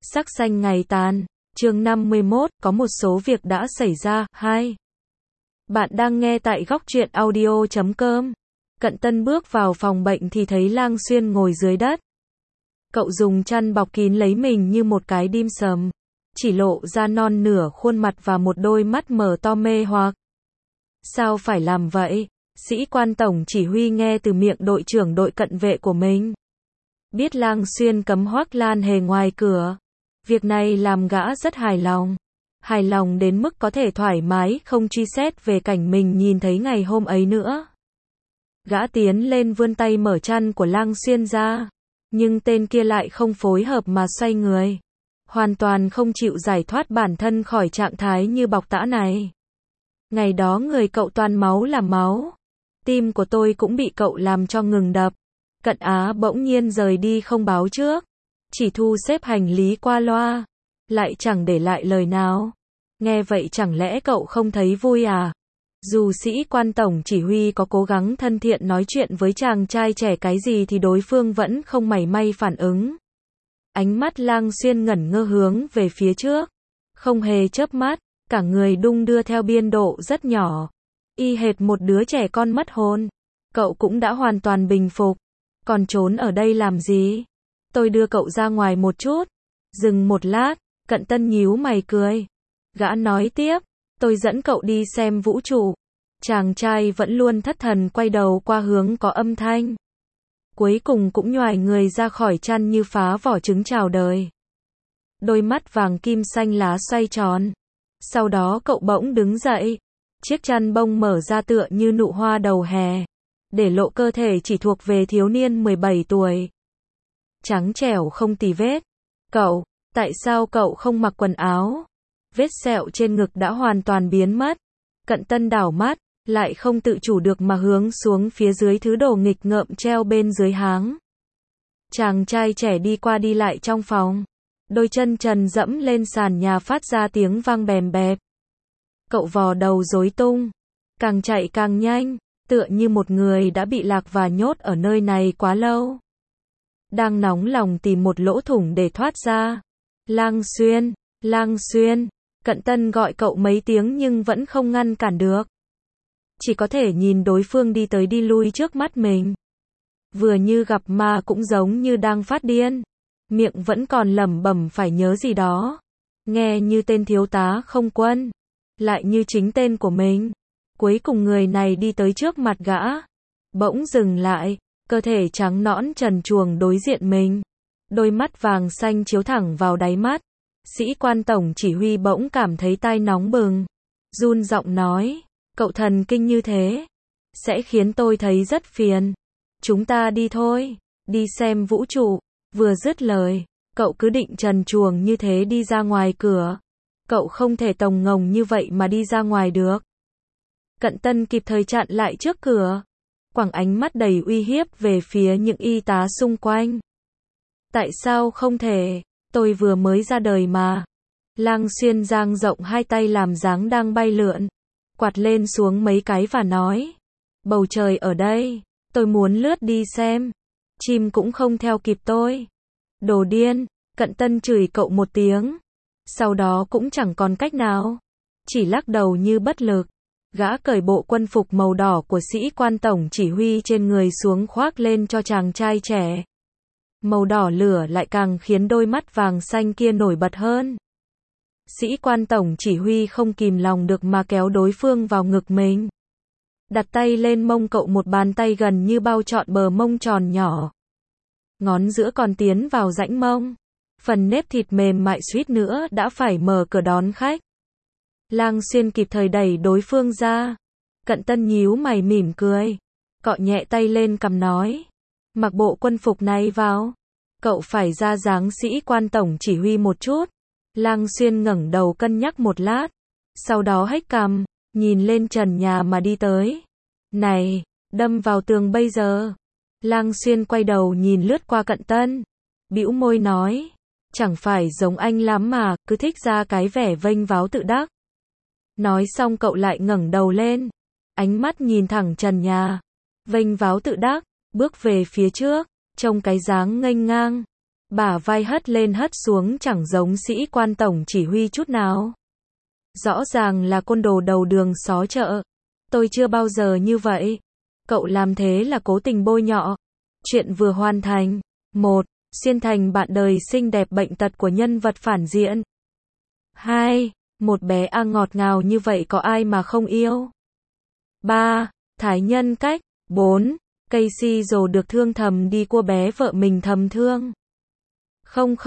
Sắc xanh ngày tàn. Chương 51, có một số việc đã xảy ra. 2. Bạn đang nghe tại góc truyện audio.com. Cận Tân bước vào phòng bệnh thì thấy Lang Xuyên ngồi dưới đất. Cậu dùng chăn bọc kín lấy mình như một cái dim sầm, chỉ lộ ra non nửa khuôn mặt và một đôi mắt mở to mê hoặc. Sao phải làm vậy? Sĩ quan tổng chỉ huy nghe từ miệng đội trưởng đội cận vệ của mình. Biết Lang Xuyên cấm Hoắc Lan Hề ngoài cửa. Việc này làm gã rất hài lòng. Hài lòng đến mức có thể thoải mái không truy xét về cảnh mình nhìn thấy ngày hôm ấy nữa. Gã tiến lên vươn tay mở chăn của Lang Xuyên ra. Nhưng tên kia lại không phối hợp mà xoay người. Hoàn toàn không chịu giải thoát bản thân khỏi trạng thái như bọc tã này. Ngày đó người cậu toàn máu là máu. Tim của tôi cũng bị cậu làm cho ngừng đập. Cận Á bỗng nhiên rời đi không báo trước. Chỉ thu xếp hành lý qua loa. Lại chẳng để lại lời nào. Nghe vậy chẳng lẽ cậu không thấy vui à? Dù sĩ quan tổng chỉ huy có cố gắng thân thiện nói chuyện với chàng trai trẻ cái gì thì đối phương vẫn không mảy may phản ứng. Ánh mắt Lang Xuyên ngẩn ngơ hướng về phía trước. Không hề chớp mắt, cả người đung đưa theo biên độ rất nhỏ. Y hệt một đứa trẻ con mất hồn. Cậu cũng đã hoàn toàn bình phục. Còn trốn ở đây làm gì? Tôi đưa cậu ra ngoài một chút. Dừng một lát, Cận Tân nhíu mày cười. Gã nói tiếp, tôi dẫn cậu đi xem vũ trụ. Chàng trai vẫn luôn thất thần quay đầu qua hướng có âm thanh. Cuối cùng cũng nhoài người ra khỏi chăn như phá vỏ trứng chào đời. Đôi mắt vàng kim xanh lá xoay tròn. Sau đó cậu bỗng đứng dậy. Chiếc chăn bông mở ra tựa như nụ hoa đầu hè. Để lộ cơ thể chỉ thuộc về thiếu niên 17 tuổi. Trắng trẻo không tì vết. Cậu, tại sao cậu không mặc quần áo? Vết sẹo trên ngực đã hoàn toàn biến mất. Cận Tân đảo mắt, lại không tự chủ được mà hướng xuống phía dưới thứ đồ nghịch ngợm treo bên dưới háng. Chàng trai trẻ đi qua đi lại trong phòng. Đôi chân trần dẫm lên sàn nhà phát ra tiếng vang bèm bẹp. Cậu vò đầu rối tung. Càng chạy càng nhanh, tựa như một người đã bị lạc và nhốt ở nơi này quá lâu. Đang nóng lòng tìm một lỗ thủng để thoát ra. Lang Xuyên, Lang Xuyên. Cận Tân gọi cậu mấy tiếng nhưng vẫn không ngăn cản được. Chỉ có thể nhìn đối phương đi tới đi lui trước mắt mình. Vừa như gặp ma cũng giống như đang phát điên. Miệng vẫn còn lẩm bẩm phải nhớ gì đó. Nghe như tên thiếu tá không quân. Lại như chính tên của mình. Cuối cùng người này đi tới trước mặt gã. Bỗng dừng lại. Cơ thể trắng nõn trần truồng đối diện mình. Đôi mắt vàng xanh chiếu thẳng vào đáy mắt. Sĩ quan tổng chỉ huy bỗng cảm thấy tai nóng bừng. Run giọng nói. Cậu thần kinh như thế. Sẽ khiến tôi thấy rất phiền. Chúng ta đi thôi. Đi xem vũ trụ. Vừa dứt lời. Cậu cứ định trần truồng như thế đi ra ngoài cửa. Cậu không thể tồng ngồng như vậy mà đi ra ngoài được. Cận Tân kịp thời chặn lại trước cửa. Quẳng ánh mắt đầy uy hiếp về phía những y tá xung quanh. Tại sao không thể? Tôi vừa mới ra đời mà. Lang Xuyên dang rộng hai tay làm dáng đang bay lượn. Quạt lên xuống mấy cái và nói. Bầu trời ở đây. Tôi muốn lướt đi xem. Chim cũng không theo kịp tôi. Đồ điên. Cận Tân chửi cậu một tiếng. Sau đó cũng chẳng còn cách nào. Chỉ lắc đầu như bất lực. Gã cởi bộ quân phục màu đỏ của sĩ quan tổng chỉ huy trên người xuống khoác lên cho chàng trai trẻ. Màu đỏ lửa lại càng khiến đôi mắt vàng xanh kia nổi bật hơn. Sĩ quan tổng chỉ huy không kìm lòng được mà kéo đối phương vào ngực mình. Đặt tay lên mông cậu, một bàn tay gần như bao trọn bờ mông tròn nhỏ. Ngón giữa còn tiến vào rãnh mông. Phần nếp thịt mềm mại suýt nữa đã phải mở cửa đón khách. Lang Xuyên kịp thời đẩy đối phương ra. Cận Tân nhíu mày mỉm cười. Cọ nhẹ tay lên cằm nói. Mặc bộ quân phục này vào. Cậu phải ra dáng sĩ quan tổng chỉ huy một chút. Lang Xuyên ngẩng đầu cân nhắc một lát. Sau đó hếch cằm, nhìn lên trần nhà mà đi tới. Này, đâm vào tường bây giờ. Lang Xuyên quay đầu nhìn lướt qua Cận Tân. Bĩu môi nói. Chẳng phải giống anh lắm mà, cứ thích ra cái vẻ vênh váo tự đắc. Nói xong cậu lại ngẩng đầu lên. Ánh mắt nhìn thẳng trần nhà. Vênh váo tự đắc, bước về phía trước, trông cái dáng nghênh ngang. Bả vai hất lên hất xuống chẳng giống sĩ quan tổng chỉ huy chút nào. Rõ ràng là côn đồ đầu đường xó chợ. Tôi chưa bao giờ như vậy. Cậu làm thế là cố tình bôi nhọ. Chuyện vừa hoàn thành. 1. Xuyên thành bạn đời xinh đẹp bệnh tật của nhân vật phản diện. 2. Một bé A ngọt ngào như vậy có ai mà không yêu. 3. Thái nhân cách. 4. Casey rồi được thương thầm đi cua bé vợ mình thầm thương. Không,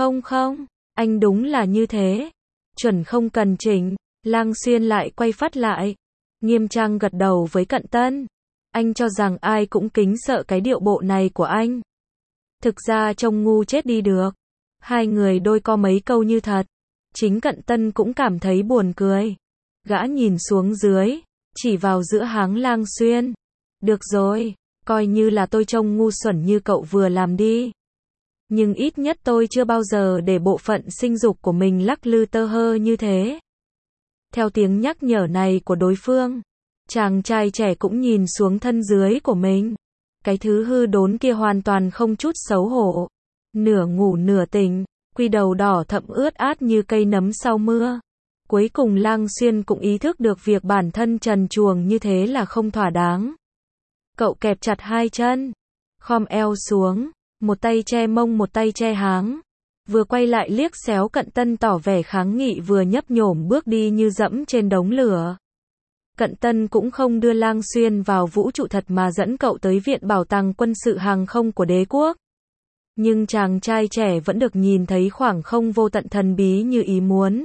anh đúng là như thế. Chuẩn không cần chỉnh. Lang Xuyên lại quay phát lại. Nghiêm trang gật đầu với Cận Tân. Anh cho rằng ai cũng kính sợ cái điệu bộ này của anh. Thực ra trông ngu chết đi được. Hai người đôi co mấy câu như thật. Chính Cận Tân cũng cảm thấy buồn cười. Gã nhìn xuống dưới, chỉ vào giữa háng Lang Xuyên. Được rồi, coi như là tôi trông ngu xuẩn như cậu vừa làm đi. Nhưng ít nhất tôi chưa bao giờ để bộ phận sinh dục của mình lắc lư tơ hơ như thế. Theo tiếng nhắc nhở này của đối phương, chàng trai trẻ cũng nhìn xuống thân dưới của mình. Cái thứ hư đốn kia hoàn toàn không chút xấu hổ. Nửa ngủ nửa tỉnh, quy đầu đỏ thẫm ướt át như cây nấm sau mưa. Cuối cùng Lang Xuyên cũng ý thức được việc bản thân trần truồng như thế là không thỏa đáng. Cậu kẹp chặt hai chân, khom eo xuống, một tay che mông một tay che háng. Vừa quay lại liếc xéo Cận Tân tỏ vẻ kháng nghị vừa nhấp nhổm bước đi như dẫm trên đống lửa. Cận Tân cũng không đưa Lang Xuyên vào vũ trụ thật mà dẫn cậu tới Viện Bảo tàng Quân sự Hàng không của đế quốc. Nhưng chàng trai trẻ vẫn được nhìn thấy khoảng không vô tận thần bí như ý muốn.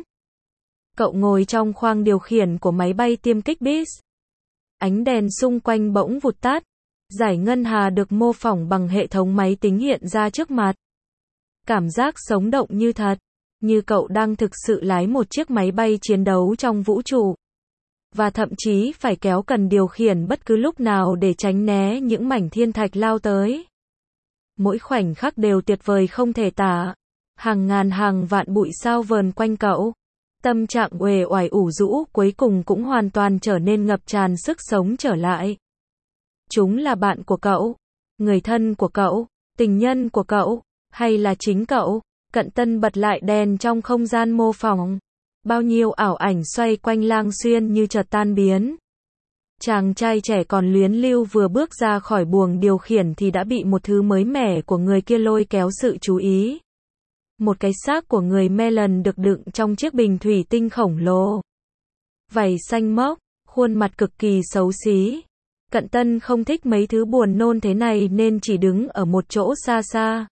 Cậu ngồi trong khoang điều khiển của máy bay tiêm kích BIS. Ánh đèn xung quanh bỗng vụt tắt. Giải ngân hà được mô phỏng bằng hệ thống máy tính hiện ra trước mặt. Cảm giác sống động như thật, như cậu đang thực sự lái một chiếc máy bay chiến đấu trong vũ trụ. Và thậm chí phải kéo cần điều khiển bất cứ lúc nào để tránh né những mảnh thiên thạch lao tới. Mỗi khoảnh khắc đều tuyệt vời không thể tả. Hàng ngàn hàng vạn bụi sao vờn quanh cậu. Tâm trạng uể oải ủ rũ cuối cùng cũng hoàn toàn trở nên ngập tràn sức sống trở lại. Chúng là bạn của cậu, người thân của cậu, tình nhân của cậu, hay là chính cậu? Cận Tân bật lại đèn trong không gian mô phỏng. Bao nhiêu ảo ảnh xoay quanh Lang Xuyên như chợt tan biến. Chàng trai trẻ còn luyến lưu vừa bước ra khỏi buồng điều khiển thì đã bị một thứ mới mẻ của người kia lôi kéo sự chú ý. Một cái xác của người Melon được đựng trong chiếc bình thủy tinh khổng lồ. Vảy xanh mốc, khuôn mặt cực kỳ xấu xí. Cận Tân không thích mấy thứ buồn nôn thế này nên chỉ đứng ở một chỗ xa xa.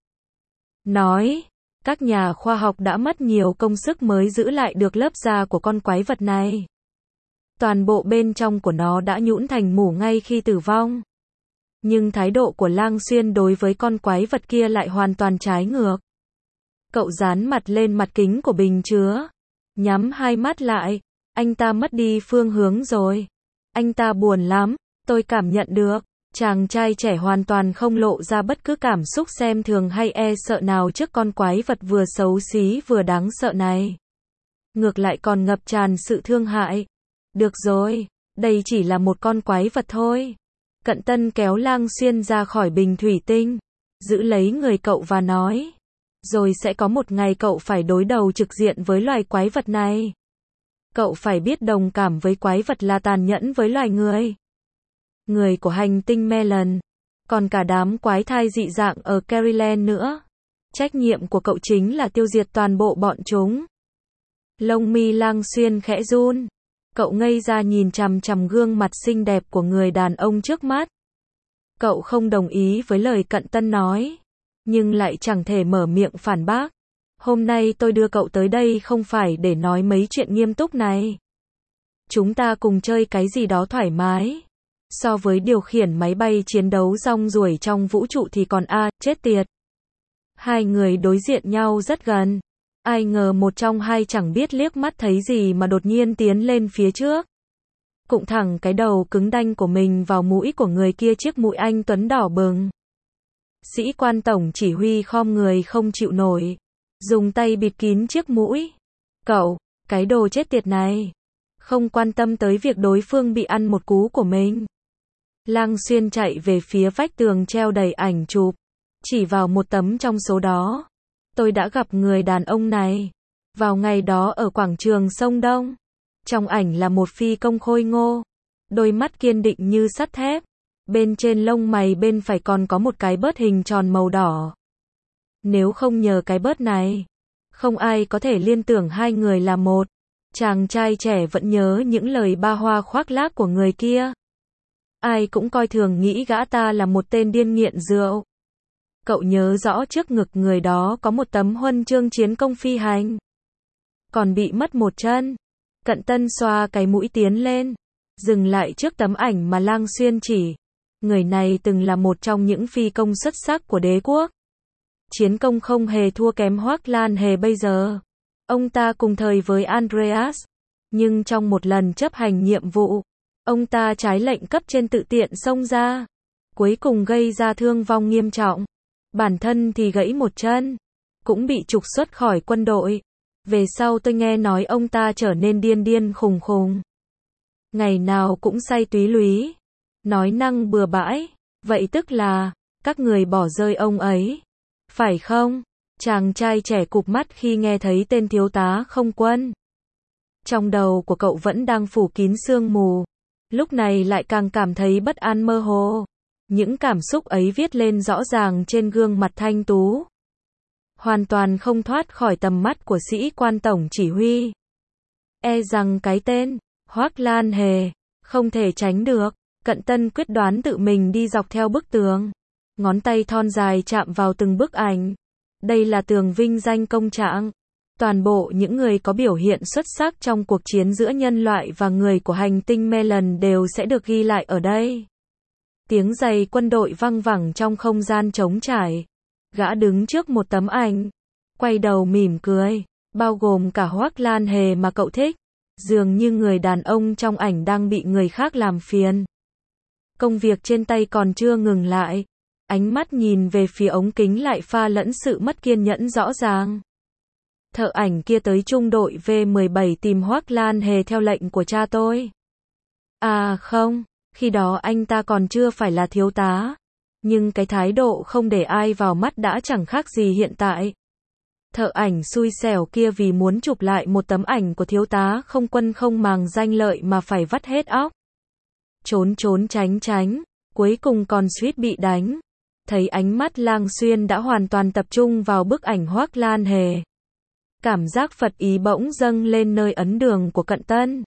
Nói, các nhà khoa học đã mất nhiều công sức mới giữ lại được lớp da của con quái vật này. Toàn bộ bên trong của nó đã nhũn thành mủ ngay khi tử vong. Nhưng thái độ của Lang Xuyên đối với con quái vật kia lại hoàn toàn trái ngược. Cậu dán mặt lên mặt kính của bình chứa. Nhắm hai mắt lại. Anh ta mất đi phương hướng rồi. Anh ta buồn lắm. Tôi cảm nhận được. Chàng trai trẻ hoàn toàn không lộ ra bất cứ cảm xúc xem thường hay e sợ nào trước con quái vật vừa xấu xí vừa đáng sợ này. Ngược lại còn ngập tràn sự thương hại. Được rồi, đây chỉ là một con quái vật thôi. Cận Tân kéo Lang Xuyên ra khỏi bình thủy tinh, giữ lấy người cậu và nói. Rồi sẽ có một ngày cậu phải đối đầu trực diện với loài quái vật này. Cậu phải biết đồng cảm với quái vật là tàn nhẫn với loài người. Người của hành tinh Melon, còn cả đám quái thai dị dạng ở Caryland nữa. Trách nhiệm của cậu chính là tiêu diệt toàn bộ bọn chúng. Lông mi Lang Xuyên khẽ run. Cậu ngây ra nhìn chằm chằm gương mặt xinh đẹp của người đàn ông trước mắt. Cậu không đồng ý với lời Cận Tân nói, nhưng lại chẳng thể mở miệng phản bác. Hôm nay tôi đưa cậu tới đây không phải để nói mấy chuyện nghiêm túc này. Chúng ta cùng chơi cái gì đó thoải mái. So với điều khiển máy bay chiến đấu rong ruổi trong vũ trụ thì còn chết tiệt. Hai người đối diện nhau rất gần. Ai ngờ một trong hai chẳng biết liếc mắt thấy gì mà đột nhiên tiến lên phía trước. Cụng thẳng cái đầu cứng đanh của mình vào mũi của người kia, chiếc mũi anh tuấn đỏ bừng. Sĩ quan tổng chỉ huy khom người không chịu nổi. Dùng tay bịt kín chiếc mũi. Cậu, cái đồ chết tiệt này. Không quan tâm tới việc đối phương bị ăn một cú của mình. Lang Xuyên chạy về phía vách tường treo đầy ảnh chụp. Chỉ vào một tấm trong số đó. Tôi đã gặp người đàn ông này. Vào ngày đó ở quảng trường sông Đông. Trong ảnh là một phi công khôi ngô. Đôi mắt kiên định như sắt thép. Bên trên lông mày bên phải còn có một cái bớt hình tròn màu đỏ. Nếu không nhờ cái bớt này, không ai có thể liên tưởng hai người là một. Chàng trai trẻ vẫn nhớ những lời ba hoa khoác lác của người kia. Ai cũng coi thường nghĩ gã ta là một tên điên nghiện rượu. Cậu nhớ rõ trước ngực người đó có một tấm huân chương chiến công phi hành. Còn bị mất một chân. Cận Tân xoa cái mũi tiến lên. Dừng lại trước tấm ảnh mà Lang Xuyên chỉ. Người này từng là một trong những phi công xuất sắc của đế quốc. Chiến công không hề thua kém Hoắc Lan Hề bây giờ. Ông ta cùng thời với Andreas. Nhưng trong một lần chấp hành nhiệm vụ, ông ta trái lệnh cấp trên tự tiện xông ra. Cuối cùng gây ra thương vong nghiêm trọng. Bản thân thì gãy một chân. Cũng bị trục xuất khỏi quân đội. Về sau tôi nghe nói ông ta trở nên điên điên khùng khùng. Ngày nào cũng say túy lúy. Nói năng bừa bãi. Vậy tức là, các người bỏ rơi ông ấy. Phải không? Chàng trai trẻ cụp mắt khi nghe thấy tên thiếu tá không quân. Trong đầu của cậu vẫn đang phủ kín sương mù. Lúc này lại càng cảm thấy bất an mơ hồ. Những cảm xúc ấy viết lên rõ ràng trên gương mặt thanh tú. Hoàn toàn không thoát khỏi tầm mắt của sĩ quan tổng chỉ huy. E rằng cái tên, Hoắc Lan Hề, không thể tránh được. Cận Tân quyết đoán tự mình đi dọc theo bức tường. Ngón tay thon dài chạm vào từng bức ảnh. Đây là tường vinh danh công trạng. Toàn bộ những người có biểu hiện xuất sắc trong cuộc chiến giữa nhân loại và người của hành tinh Melan đều sẽ được ghi lại ở đây. Tiếng giày quân đội văng vẳng trong không gian trống trải. Gã đứng trước một tấm ảnh. Quay đầu mỉm cười. Bao gồm cả Hoắc Lan Hề mà cậu thích. Dường như người đàn ông trong ảnh đang bị người khác làm phiền. Công việc trên tay còn chưa ngừng lại. Ánh mắt nhìn về phía ống kính lại pha lẫn sự mất kiên nhẫn rõ ràng. Thợ ảnh kia tới trung đội V17 tìm Hoắc Lan Hề theo lệnh của cha tôi. À không, khi đó anh ta còn chưa phải là thiếu tá. Nhưng cái thái độ không để ai vào mắt đã chẳng khác gì hiện tại. Thợ ảnh xui xẻo kia vì muốn chụp lại một tấm ảnh của thiếu tá không quân không màng danh lợi mà phải vắt hết óc. Trốn trốn tránh tránh, cuối cùng còn suýt bị đánh. Thấy ánh mắt Lang Xuyên đã hoàn toàn tập trung vào bức ảnh Hoắc Lan Hề. Cảm giác phật ý bỗng dâng lên nơi ấn đường của Cận Tân.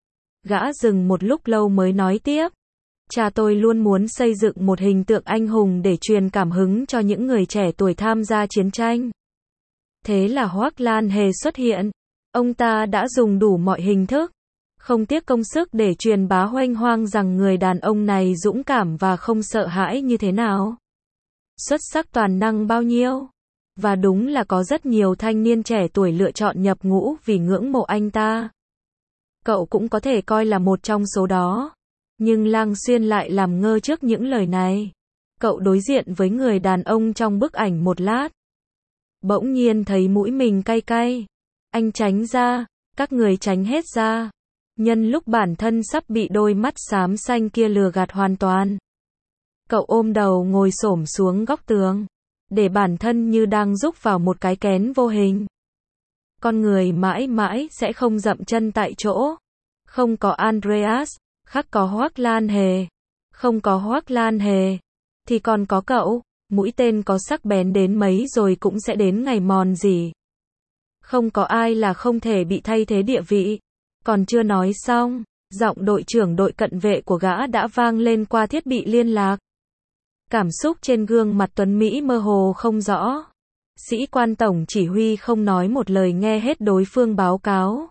Gã dừng một lúc lâu mới nói tiếp. Cha tôi luôn muốn xây dựng một hình tượng anh hùng để truyền cảm hứng cho những người trẻ tuổi tham gia chiến tranh. Thế là Hoắc Lan Hề xuất hiện. Ông ta đã dùng đủ mọi hình thức, không tiếc công sức để truyền bá huênh hoang rằng người đàn ông này dũng cảm và không sợ hãi như thế nào. Xuất sắc toàn năng bao nhiêu. Và đúng là có rất nhiều thanh niên trẻ tuổi lựa chọn nhập ngũ vì ngưỡng mộ anh ta. Cậu cũng có thể coi là một trong số đó. Nhưng Lang Xuyên lại làm ngơ trước những lời này. Cậu đối diện với người đàn ông trong bức ảnh một lát. Bỗng nhiên thấy mũi mình cay cay. Anh tránh ra, các người tránh hết ra. Nhân lúc bản thân sắp bị đôi mắt xám xanh kia lừa gạt hoàn toàn. Cậu ôm đầu ngồi xổm xuống góc tường. Để bản thân như đang rúc vào một cái kén vô hình. Con người mãi mãi sẽ không dậm chân tại chỗ. Không có Andreas, khắc có Hoắc Lan Hề. Không có Hoắc Lan Hề, thì còn có cậu. Mũi tên có sắc bén đến mấy rồi cũng sẽ đến ngày mòn gì. Không có ai là không thể bị thay thế địa vị. Còn chưa nói xong, giọng đội trưởng đội cận vệ của gã đã vang lên qua thiết bị liên lạc. Cảm xúc trên gương mặt Tuấn Mỹ mơ hồ không rõ. Sĩ quan tổng chỉ huy không nói một lời nghe hết đối phương báo cáo.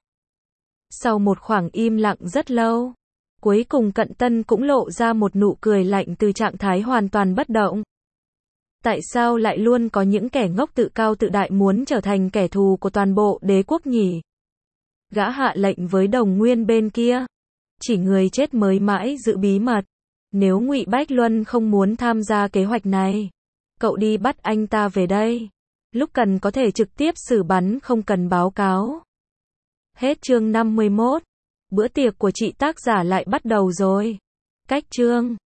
Sau một khoảng im lặng rất lâu, cuối cùng Cận Tân cũng lộ ra một nụ cười lạnh từ trạng thái hoàn toàn bất động. Tại sao lại luôn có những kẻ ngốc tự cao tự đại muốn trở thành kẻ thù của toàn bộ đế quốc nhỉ? Gã hạ lệnh với đồng nguyên bên kia. Chỉ người chết mới mãi giữ bí mật. Nếu Ngụy Bách Luân không muốn tham gia kế hoạch này, cậu đi bắt anh ta về đây. Lúc cần có thể trực tiếp xử bắn không cần báo cáo. Hết chương 51. Bữa tiệc của chị tác giả lại bắt đầu rồi. Cách chương